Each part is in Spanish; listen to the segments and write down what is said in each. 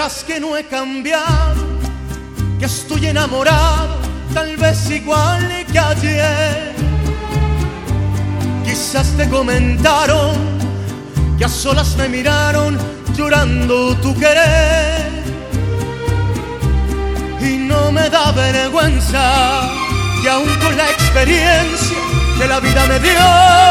verás que no he cambiado, que estoy enamorado, tal vez igual que ayer. Quizás te comentaron que a solas me miraron llorando tu querer. Y no me da vergüenza que aún con la experiencia que la vida me dio,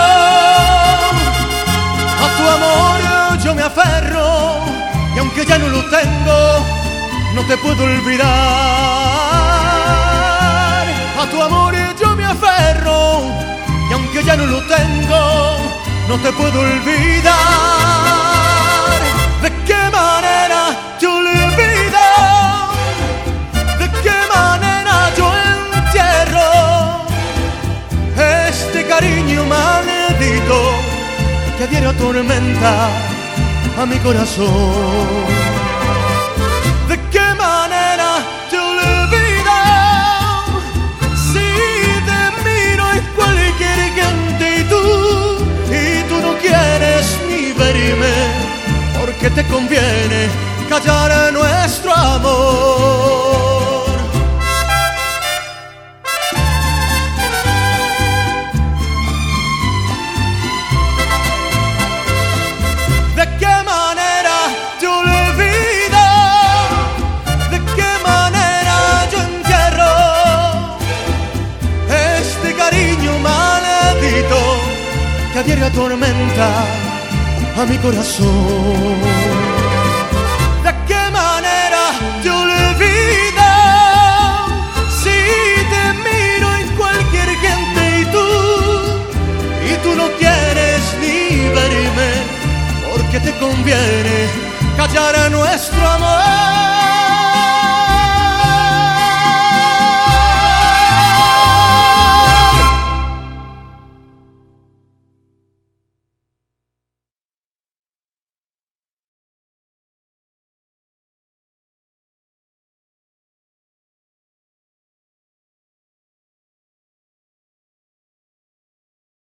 a tu amor yo me aferro, y aunque ya no lo tengo, no te puedo olvidar. A tu amor yo me aferro, y aunque ya no lo tengo, no te puedo olvidar. ¿De qué manera te olvido? ¿De qué manera yo entierro este cariño maldito que a diario atormenta a mi corazón? ¿De qué manera te olvido si te miro en cualquier gente y tú no quieres ni verme, porque te conviene callar nuestro amor? ¿De qué manera te olvido? ¿De qué manera yo entierro este cariño maldito que a diario atormenta a mi corazón? ¿De qué manera te olvido si te miro en cualquier gente y tú no quieres ni verme, porque te conviene callar a nuestro amor?